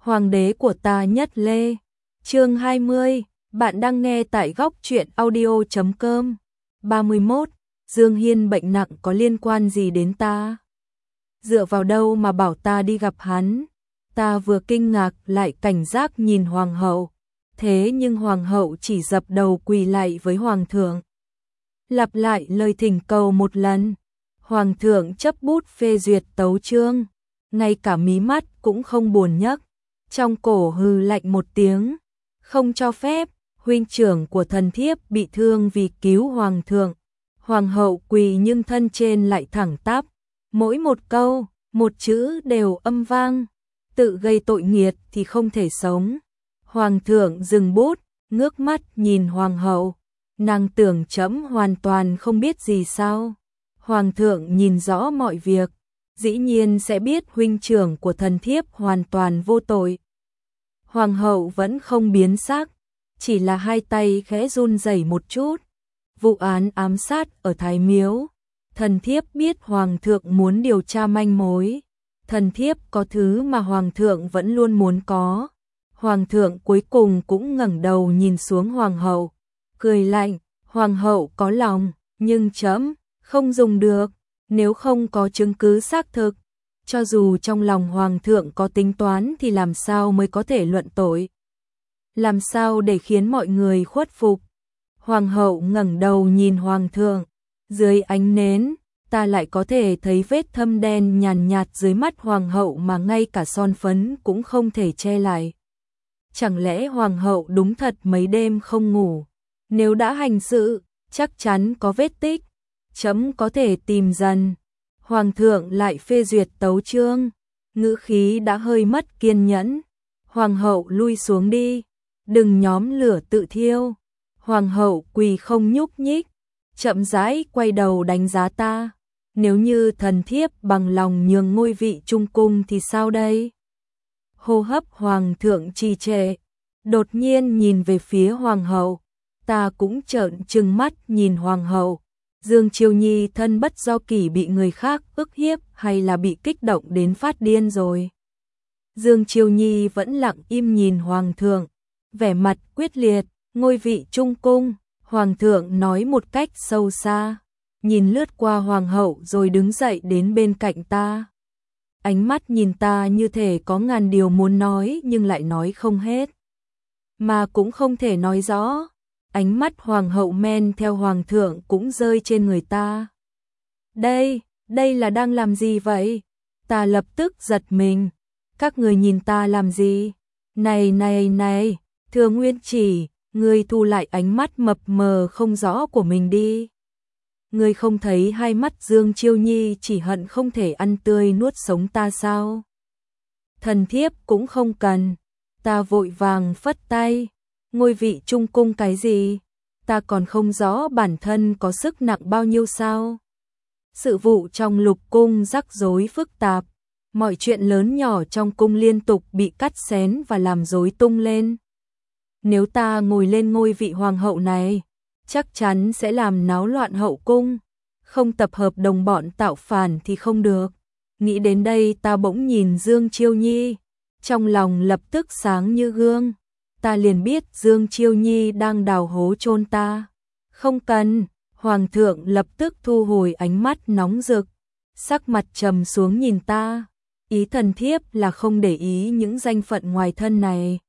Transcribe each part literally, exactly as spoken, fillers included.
Hoàng đế của ta nhất lê. Chương hai mươi, bạn đang nghe tại góc truyện audio chấm com. ba mươi mốt, Dương Hiên bệnh nặng có liên quan gì đến ta? Dựa vào đâu mà bảo ta đi gặp hắn? Ta vừa kinh ngạc lại cảnh giác nhìn hoàng hậu, thế nhưng hoàng hậu chỉ dập đầu quỳ lạy với hoàng thượng. Lặp lại lời thỉnh cầu một lần, hoàng thượng chấp bút phê duyệt tấu chương, ngay cả mí mắt cũng không buồn nhấc, trong cổ hừ lạnh một tiếng, không cho phép. Huynh trưởng của thần thiếp bị thương vì cứu hoàng thượng. Hoàng hậu quỳ nhưng thân trên lại thẳng tắp, mỗi một câu, một chữ đều âm vang, tự gây tội nghiệt thì không thể sống. Hoàng thượng dừng bút, ngước mắt nhìn hoàng hậu, nàng tưởng trẫm hoàn toàn không biết gì sao? Hoàng thượng nhìn rõ mọi việc, dĩ nhiên sẽ biết huynh trưởng của thần thiếp hoàn toàn vô tội. Hoàng hậu vẫn không biến sắc, chỉ là hai tay khẽ run rẩy một chút. Vụ án ám sát ở Thái Miếu, thần thiếp biết hoàng thượng muốn điều tra manh mối, thần thiếp có thứ mà hoàng thượng vẫn luôn muốn có. Hoàng thượng cuối cùng cũng ngẩng đầu nhìn xuống hoàng hậu, cười lạnh, hoàng hậu có lòng, nhưng trẫm không dùng được, nếu không có chứng cứ xác thực, cho dù trong lòng hoàng thượng có tính toán thì làm sao mới có thể luận tội? Làm sao để khiến mọi người khuất phục? Hoàng hậu ngẩng đầu nhìn hoàng thượng, dưới ánh nến, ta lại có thể thấy vết thâm đen nhàn nhạt dưới mắt hoàng hậu mà ngay cả son phấn cũng không thể che lại. Chẳng lẽ hoàng hậu đúng thật mấy đêm không ngủ? Nếu đã hành sự, chắc chắn có vết tích, trẫm có thể tìm dần. Hoàng thượng lại phê duyệt tấu chương, ngữ khí đã hơi mất kiên nhẫn. Hoàng hậu lui xuống đi, đừng nhóm lửa tự thiêu. Hoàng hậu quỳ không nhúc nhích, chậm rãi quay đầu đánh giá ta. Nếu như thần thiếp bằng lòng nhường ngôi vị trung cung thì sao đây? Hô hấp hoàng thượng trì trệ, đột nhiên nhìn về phía hoàng hậu. Ta cũng trợn trừng mắt nhìn hoàng hậu. Dương Chiêu Nhi thân bất do kỷ bị người khác ức hiếp hay là bị kích động đến phát điên rồi? Dương Chiêu Nhi vẫn lặng im nhìn hoàng thượng, vẻ mặt quyết liệt. Ngôi vị trung cung, hoàng thượng nói một cách sâu xa, nhìn lướt qua hoàng hậu rồi đứng dậy đến bên cạnh ta. Ánh mắt nhìn ta như thể có ngàn điều muốn nói nhưng lại nói không hết, mà cũng không thể nói rõ. Ánh mắt hoàng hậu men theo hoàng thượng cũng rơi trên người ta. Đây, đây là đang làm gì vậy? Ta lập tức giật mình. Các người nhìn ta làm gì? Này này này, Thừa Nguyên Chỉ, ngươi thu lại ánh mắt mập mờ không rõ của mình đi. Ngươi không thấy hai mắt Dương Chiêu Nhi chỉ hận không thể ăn tươi nuốt sống ta sao? Thần thiếp cũng không cần. Ta vội vàng phất tay. Ngôi vị trung cung cái gì? Ta còn không rõ bản thân có sức nặng bao nhiêu sao? Sự vụ trong lục cung rắc rối phức tạp. Mọi chuyện lớn nhỏ trong cung liên tục bị cắt xén và làm rối tung lên. Nếu ta ngồi lên ngôi vị hoàng hậu này, chắc chắn sẽ làm náo loạn hậu cung, không tập hợp đồng bọn tạo phản thì không được. Nghĩ đến đây ta bỗng nhìn Dương Chiêu Nhi, trong lòng lập tức sáng như gương. Ta liền biết Dương Chiêu Nhi đang đào hố chôn ta. Không cần, hoàng thượng lập tức thu hồi ánh mắt nóng rực, sắc mặt trầm xuống nhìn ta. Ý thần thiếp là không để ý những danh phận ngoài thân này.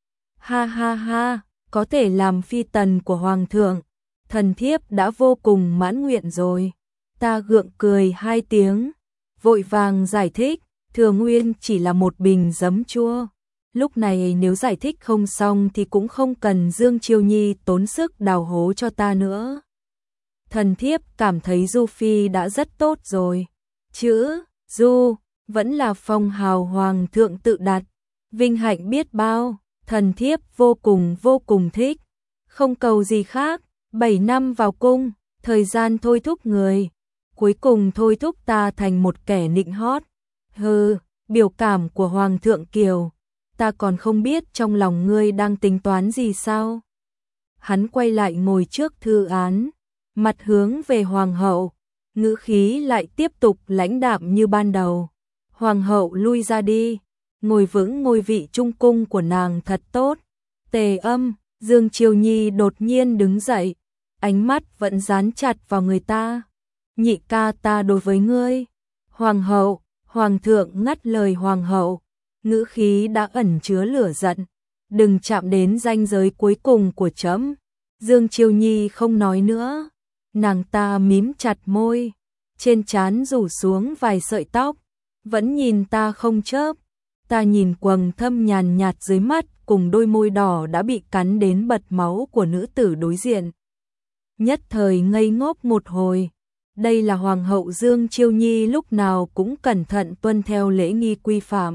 Ha ha ha, có thể làm phi tần của hoàng thượng, thần thiếp đã vô cùng mãn nguyện rồi. Ta gượng cười hai tiếng, vội vàng giải thích, Thừa Nguyên chỉ là một bình giấm chua. Lúc này nếu giải thích không xong thì cũng không cần Dương Chiêu Nhi tốn sức đào hố cho ta nữa. Thần thiếp cảm thấy Du Phi đã rất tốt rồi. Chữ Du vẫn là phong hào hoàng thượng tự đặt, vinh hạnh biết bao. Thần thiếp vô cùng vô cùng thích, không cầu gì khác. Bảy năm vào cung, thời gian thôi thúc người, cuối cùng thôi thúc ta thành một kẻ nịnh hót. Hừ, biểu cảm của hoàng thượng Kiều, ta còn không biết trong lòng ngươi đang tính toán gì sao? Hắn quay lại ngồi trước thư án, mặt hướng về hoàng hậu, ngữ khí lại tiếp tục lãnh đạm như ban đầu. Hoàng hậu lui ra đi. ngồi vững ngôi vị trung cung của nàng thật tốt. Tề Âm, Dương Chiêu Nhi đột nhiên đứng dậy, ánh mắt vẫn dán chặt vào người ta. Nhị ca, ta đối với ngươi. Hoàng hậu, hoàng thượng ngắt lời hoàng hậu, ngữ khí đã ẩn chứa lửa giận. Đừng chạm đến ranh giới cuối cùng của trẫm. Dương Chiêu Nhi không nói nữa, nàng ta mím chặt môi, trên trán rủ xuống vài sợi tóc, vẫn nhìn ta không chớp. Ta nhìn quầng thâm nhàn nhạt dưới mắt cùng đôi môi đỏ đã bị cắn đến bật máu của nữ tử đối diện. Nhất thời ngây ngốc một hồi. Đây là hoàng hậu Dương Chiêu Nhi lúc nào cũng cẩn thận tuân theo lễ nghi quy phạm.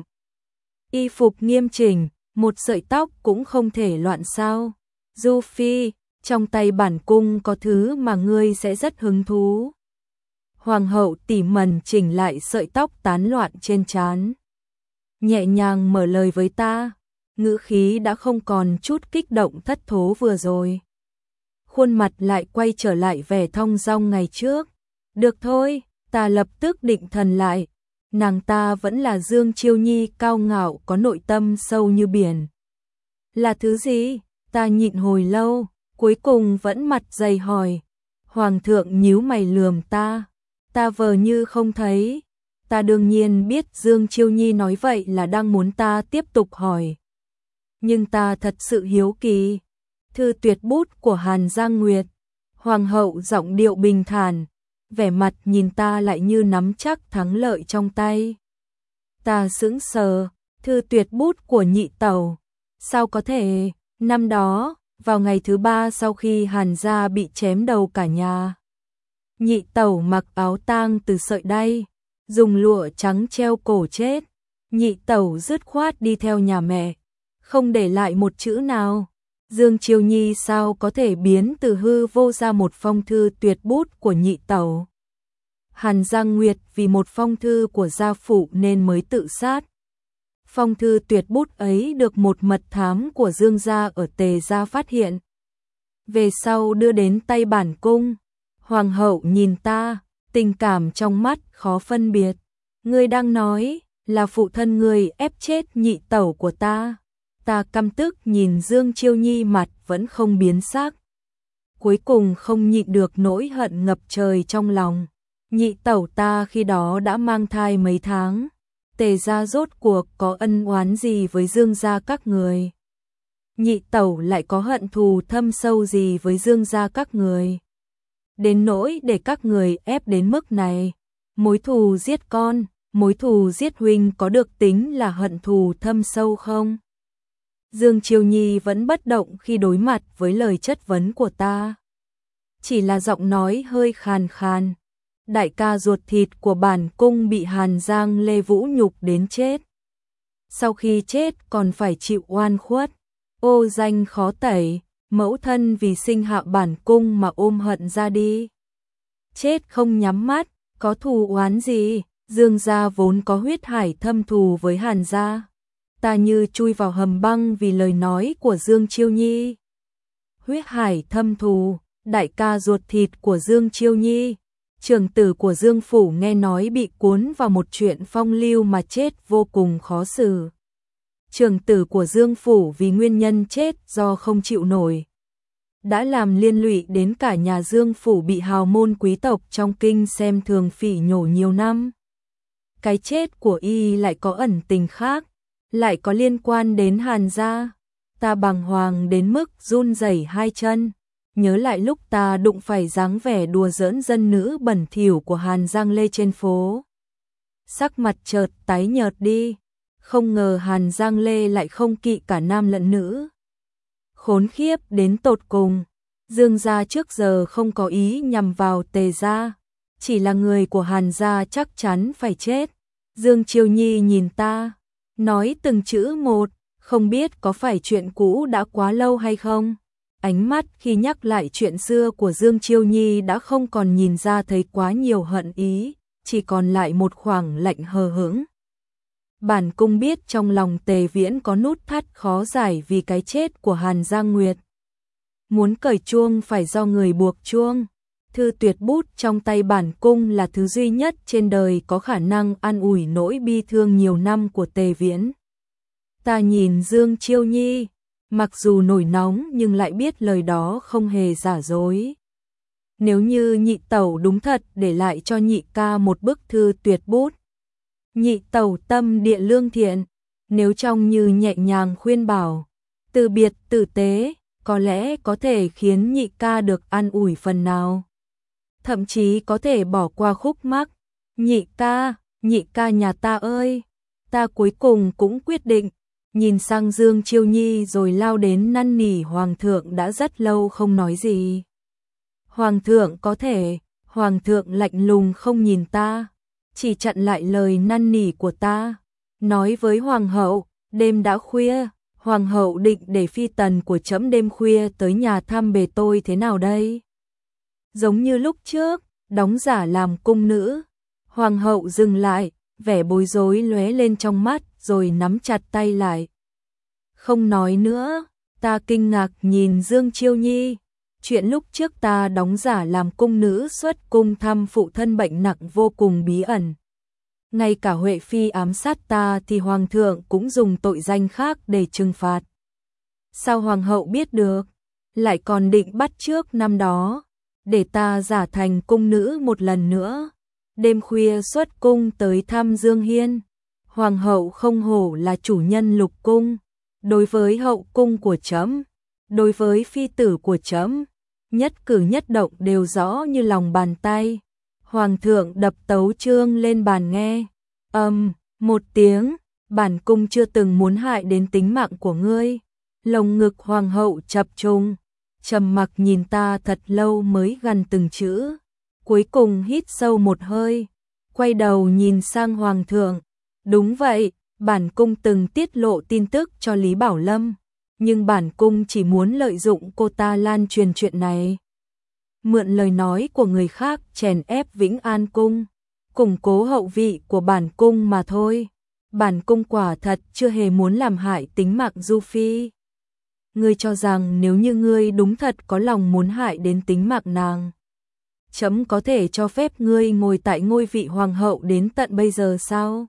Y phục nghiêm chỉnh, một sợi tóc cũng không thể loạn sao. Du Phi, trong tay bản cung có thứ mà ngươi sẽ rất hứng thú. Hoàng hậu tỉ mẩn chỉnh lại sợi tóc tán loạn trên trán, nhẹ nhàng mở lời với ta, ngữ khí đã không còn chút kích động thất thố vừa rồi. Khuôn mặt lại quay trở lại vẻ thong dong ngày trước. Được thôi, ta lập tức định thần lại. Nàng ta vẫn là Dương Chiêu Nhi cao ngạo có nội tâm sâu như biển. Là thứ gì? Ta nhịn hồi lâu, cuối cùng vẫn mặt dày hỏi. Hoàng thượng nhíu mày lườm ta. Ta vờ như không thấy. Ta đương nhiên biết Dương Chiêu Nhi nói vậy là đang muốn ta tiếp tục hỏi. Nhưng ta thật sự hiếu kỳ. Thư tuyệt bút của Hàn Giang Nguyệt. Hoàng hậu giọng điệu bình thản, vẻ mặt nhìn ta lại như nắm chắc thắng lợi trong tay. Ta sững sờ, thư tuyệt bút của nhị tẩu. Sao có thể, năm đó, vào ngày thứ ba sau khi Hàn gia bị chém đầu cả nhà. Nhị tẩu mặc áo tang từ sợi đay, dùng lụa trắng treo cổ chết. Nhị tẩu dứt khoát đi theo nhà mẹ, không để lại một chữ nào. Dương Chiêu Nhi sao có thể biến từ hư vô ra một phong thư tuyệt bút của nhị tẩu. Hàn Giang Nguyệt vì một phong thư của gia phụ nên mới tự sát. Phong thư tuyệt bút ấy được một mật thám của Dương gia ở Tề gia phát hiện. Về sau đưa đến tay bản cung. Hoàng hậu nhìn ta, tình cảm trong mắt khó phân biệt. Ngươi đang nói là phụ thân ngươi ép chết nhị tẩu của ta. Ta căm tức nhìn Dương Chiêu Nhi mặt vẫn không biến sắc. Cuối cùng không nhịn được nỗi hận ngập trời trong lòng. Nhị tẩu ta khi đó đã mang thai mấy tháng. Tề gia rốt cuộc có ân oán gì với Dương gia các người? Nhị tẩu lại có hận thù thâm sâu gì với Dương gia các người? Đến nỗi để các người ép đến mức này. Mối thù giết con, mối thù giết huynh có được tính là hận thù thâm sâu không? Dương Chiêu Nhi vẫn bất động khi đối mặt với lời chất vấn của ta. Chỉ là giọng nói hơi khàn khàn. Đại ca ruột thịt của bản cung bị Hàn Giang Lê Vũ nhục đến chết. Sau khi chết còn phải chịu oan khuất. Ô danh khó tẩy, mẫu thân vì sinh hạ bản cung mà ôm hận ra đi. Chết không nhắm mắt, có thù oán gì? Dương gia vốn có huyết hải thâm thù với Hàn gia. Ta như chui vào hầm băng vì lời nói của Dương Chiêu Nhi. Huyết hải thâm thù, đại ca ruột thịt của Dương Chiêu Nhi. Trưởng tử của Dương Phủ nghe nói bị cuốn vào một chuyện phong lưu mà chết vô cùng khó xử. Trưởng tử của Dương Phủ vì nguyên nhân chết do không chịu nổi, đã làm liên lụy đến cả nhà Dương Phủ bị hào môn quý tộc trong kinh xem thường phỉ nhổ nhiều năm. Cái chết của y lại có ẩn tình khác, lại có liên quan đến Hàn gia. Ta bàng hoàng đến mức run rẩy hai chân. Nhớ lại lúc ta đụng phải dáng vẻ đùa giỡn dân nữ bẩn thỉu của Hàn Giang Lê trên phố. Sắc mặt chợt tái nhợt đi. Không ngờ Hàn Giang Lê lại không kỵ cả nam lẫn nữ. Khốn khiếp đến tột cùng. Dương gia trước giờ không có ý nhằm vào Tề gia. Chỉ là người của Hàn gia chắc chắn phải chết. Dương Chiêu Nhi nhìn ta, nói từng chữ một, không biết có phải chuyện cũ đã quá lâu hay không. Ánh mắt khi nhắc lại chuyện xưa của Dương Chiêu Nhi đã không còn nhìn ra thấy quá nhiều hận ý, chỉ còn lại một khoảng lạnh hờ hững. Bản cung biết trong lòng Tề Viễn có nút thắt khó giải vì cái chết của Hàn Giang Nguyệt. Muốn cởi chuông phải do người buộc chuông. Thư tuyệt bút trong tay bản cung là thứ duy nhất trên đời có khả năng an ủi nỗi bi thương nhiều năm của Tề Viễn. Ta nhìn Dương Chiêu Nhi, mặc dù nổi nóng nhưng lại biết lời đó không hề giả dối. Nếu như nhị tẩu đúng thật để lại cho nhị ca một bức thư tuyệt bút. Nhị tẩu tâm địa lương thiện, nếu trông như nhẹ nhàng khuyên bảo, từ biệt tử tế, có lẽ có thể khiến nhị ca được an ủi phần nào. Thậm chí có thể bỏ qua khúc mắc. Nhị ca, nhị ca nhà ta ơi, ta cuối cùng cũng quyết định. Nhìn sang Dương Chiêu Nhi rồi lao đến năn nỉ Hoàng thượng đã rất lâu không nói gì. Hoàng thượng có thể, Hoàng thượng lạnh lùng không nhìn ta, chỉ chặn lại lời năn nỉ của ta. Nói với Hoàng hậu, đêm đã khuya, Hoàng hậu định để phi tần của trẫm đêm khuya tới nhà thăm bề tôi thế nào đây? Giống như lúc trước, đóng giả làm cung nữ. Hoàng hậu dừng lại, vẻ bối rối lóe lên trong mắt rồi nắm chặt tay lại. Không nói nữa, ta kinh ngạc nhìn Dương Chiêu Nhi. Chuyện lúc trước ta đóng giả làm cung nữ xuất cung thăm phụ thân bệnh nặng vô cùng bí ẩn. Ngay cả Huệ Phi ám sát ta thì Hoàng thượng cũng dùng tội danh khác để trừng phạt. Sao Hoàng hậu biết được, lại còn định bắt chước năm đó, để ta giả thành cung nữ một lần nữa. Đêm khuya xuất cung tới thăm Dương Hiên. Hoàng hậu không hổ là chủ nhân lục cung. Đối với hậu cung của trẫm, đối với phi tử của trẫm, nhất cử nhất động đều rõ như lòng bàn tay. Hoàng thượng đập tấu chương lên bàn nghe. Ầm, um, một tiếng, bản cung chưa từng muốn hại đến tính mạng của ngươi. Lồng ngực hoàng hậu chập trùng, trầm mặc nhìn ta thật lâu mới gằn từng chữ. Cuối cùng hít sâu một hơi, quay đầu nhìn sang Hoàng thượng. Đúng vậy, bản cung từng tiết lộ tin tức cho Lý Bảo Lâm, nhưng bản cung chỉ muốn lợi dụng cô ta lan truyền chuyện này. Mượn lời nói của người khác chèn ép Vĩnh An cung, củng cố hậu vị của bản cung mà thôi. Bản cung quả thật chưa hề muốn làm hại tính mạng Du Phi. Ngươi cho rằng nếu như ngươi đúng thật có lòng muốn hại đến tính mạng nàng, trẫm có thể cho phép ngươi ngồi tại ngôi vị hoàng hậu đến tận bây giờ sao?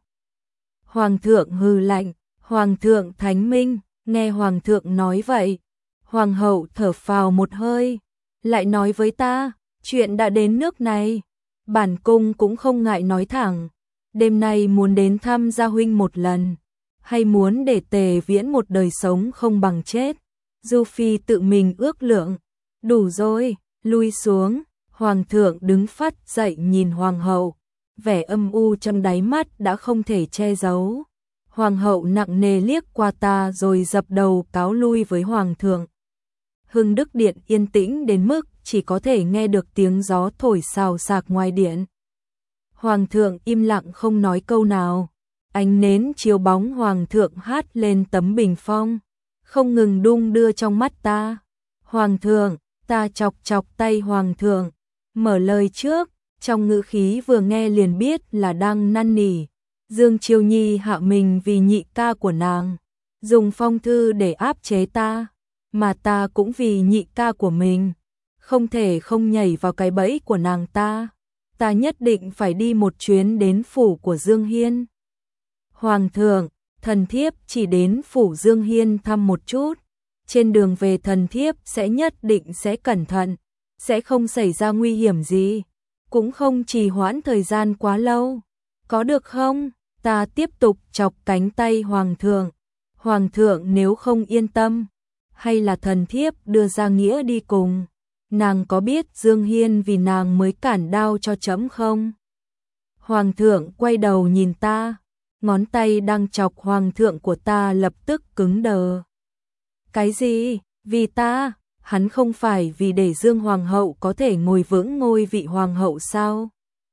Hoàng thượng hừ lạnh, Hoàng thượng thánh minh. Nghe Hoàng thượng nói vậy, Hoàng hậu thở phào một hơi, lại nói với ta, chuyện đã đến nước này, bản cung cũng không ngại nói thẳng. Đêm nay muốn đến thăm gia huynh một lần, hay muốn để Tề Viễn một đời sống không bằng chết? Du Phi tự mình ước lượng. Đủ rồi, lui xuống. Hoàng thượng đứng phắt dậy nhìn Hoàng hậu, vẻ âm u trong đáy mắt đã không thể che giấu. Hoàng hậu nặng nề liếc qua ta rồi dập đầu cáo lui với Hoàng thượng. Hưng Đức Điện yên tĩnh đến mức chỉ có thể nghe được tiếng gió thổi xào xạc ngoài điện. Hoàng thượng im lặng không nói câu nào. Ánh nến chiếu bóng Hoàng thượng hát lên tấm bình phong, không ngừng đung đưa trong mắt ta. Hoàng thượng, ta chọc chọc tay Hoàng thượng, mở lời trước, trong ngữ khí vừa nghe liền biết là đang năn nỉ. Dương Chiêu Nhi hạ mình vì nhị ca của nàng, dùng phong thư để áp chế ta, mà ta cũng vì nhị ca của mình, không thể không nhảy vào cái bẫy của nàng ta. Ta nhất định phải đi một chuyến đến phủ của Dương Hiên. Hoàng thượng, thần thiếp chỉ đến phủ Dương Hiên thăm một chút, trên đường về thần thiếp sẽ nhất định sẽ cẩn thận, sẽ không xảy ra nguy hiểm gì, cũng không trì hoãn thời gian quá lâu, có được không? Ta tiếp tục chọc cánh tay Hoàng thượng. Hoàng thượng nếu không yên tâm, hay là thần thiếp đưa ra nghĩa đi cùng? Nàng có biết Dương Hiên vì nàng mới cản đao cho trẫm không? Hoàng thượng quay đầu nhìn ta, ngón tay đang chọc Hoàng thượng của ta lập tức cứng đờ. Cái gì? Vì ta? Hắn không phải vì để Dương Hoàng hậu có thể ngồi vững ngôi vị Hoàng hậu sao?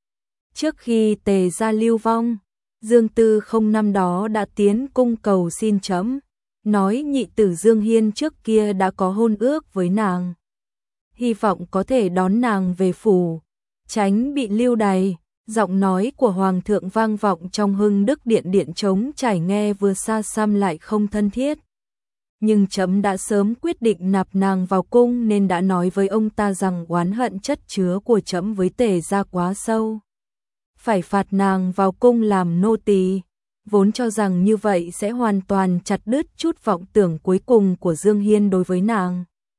Trước khi Tề gia lưu vong, Dương Tư Không năm đó đã tiến cung cầu xin trẫm, nói nhị tử Dương Hiên trước kia đã có hôn ước với nàng, hy vọng có thể đón nàng về phủ, tránh bị lưu đày. Giọng nói của Hoàng thượng vang vọng trong Hưng Đức Điện điện trống trải nghe vừa xa xăm lại không thân thiết. Nhưng trẫm đã sớm quyết định nạp nàng vào cung nên đã nói với ông ta rằng oán hận chất chứa của trẫm với Tề gia quá sâu, phải phạt nàng vào cung làm nô tỳ. vốn cho rằng như vậy sẽ hoàn toàn chặt đứt chút vọng tưởng cuối cùng của Dương Hiên đối với nàng.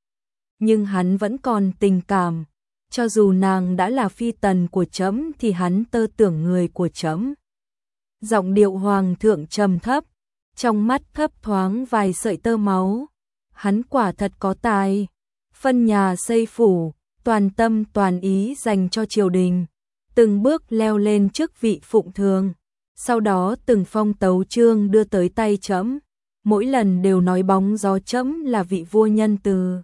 Nhưng hắn vẫn còn tình cảm, cho dù nàng đã là phi tần của trẫm thì hắn tơ tưởng người của trẫm. Giọng điệu hoàng thượng trầm thấp, trong mắt thấp thoáng vài sợi tơ máu. Hắn quả thật có tài, phân nhà xây phủ, toàn tâm toàn ý dành cho triều đình, từng bước leo lên chức vị phụng thường, sau đó từng phong tấu chương đưa tới tay trẫm, mỗi lần đều nói bóng gió trẫm là vị vua nhân từ.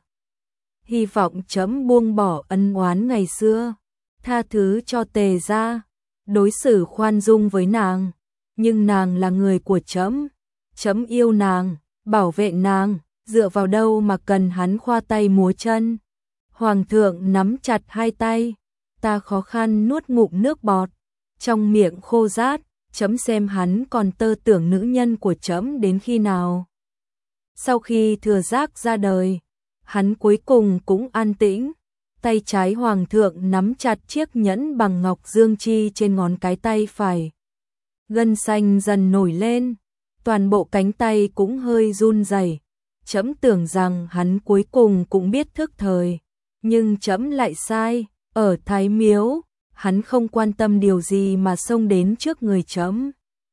Hy vọng trẫm buông bỏ ân oán ngày xưa, tha thứ cho Tề gia, đối xử khoan dung với nàng, nhưng nàng là người của trẫm, trẫm yêu nàng, bảo vệ nàng, dựa vào đâu mà cần hắn khoa tay múa chân. Hoàng thượng nắm chặt hai tay, ta khó khăn nuốt ngụm nước bọt, trong miệng khô rát, chấm xem hắn còn tơ tưởng nữ nhân của chấm đến khi nào. Sau khi Thừa Giác ra đời, hắn cuối cùng cũng an tĩnh, tay trái hoàng thượng nắm chặt chiếc nhẫn bằng ngọc dương chi trên ngón cái tay phải. Gân xanh dần nổi lên, toàn bộ cánh tay cũng hơi run rẩy. Chấm tưởng rằng hắn cuối cùng cũng biết thức thời, nhưng chấm lại sai, ở Thái Miếu, hắn không quan tâm điều gì mà xông đến trước người chấm.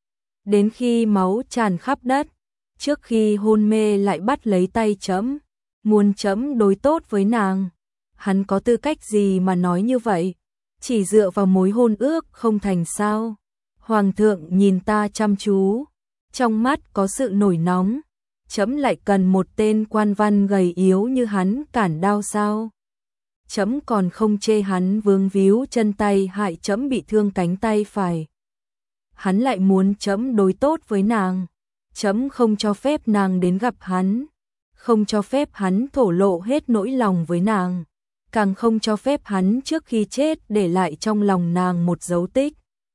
Đến khi máu tràn khắp đất, trước khi hôn mê lại bắt lấy tay chấm, muốn chấm đối tốt với nàng. Hắn có tư cách gì mà nói như vậy, chỉ dựa vào mối hôn ước không thành sao. Hoàng thượng nhìn ta chăm chú, trong mắt có sự nổi nóng. Chấm lại cần một tên quan văn gầy yếu như hắn cản đao sao? Chấm còn không chê hắn vướng víu chân tay hại chấm bị thương cánh tay phải. Hắn lại muốn chấm đối tốt với nàng. Chấm không cho phép nàng đến gặp hắn, không cho phép hắn thổ lộ hết nỗi lòng với nàng, càng không cho phép hắn trước khi chết để lại trong lòng nàng một dấu tích.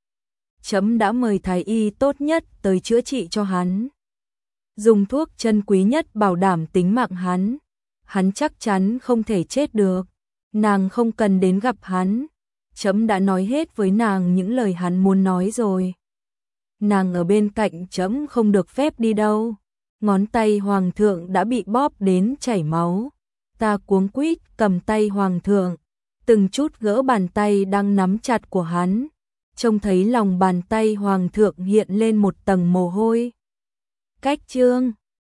Chấm đã mời thái y tốt nhất tới chữa trị cho hắn, dùng thuốc chân quý nhất bảo đảm tính mạng hắn, hắn chắc chắn không thể chết được. Nàng không cần đến gặp hắn, chấm đã nói hết với nàng những lời hắn muốn nói rồi. Nàng ở bên cạnh chấm không được phép đi đâu. Ngón tay hoàng thượng đã bị bóp đến chảy máu. Ta cuống quýt cầm tay hoàng thượng, từng chút gỡ bàn tay đang nắm chặt của hắn, trông thấy lòng bàn tay hoàng thượng hiện lên một tầng mồ hôi. Cách chương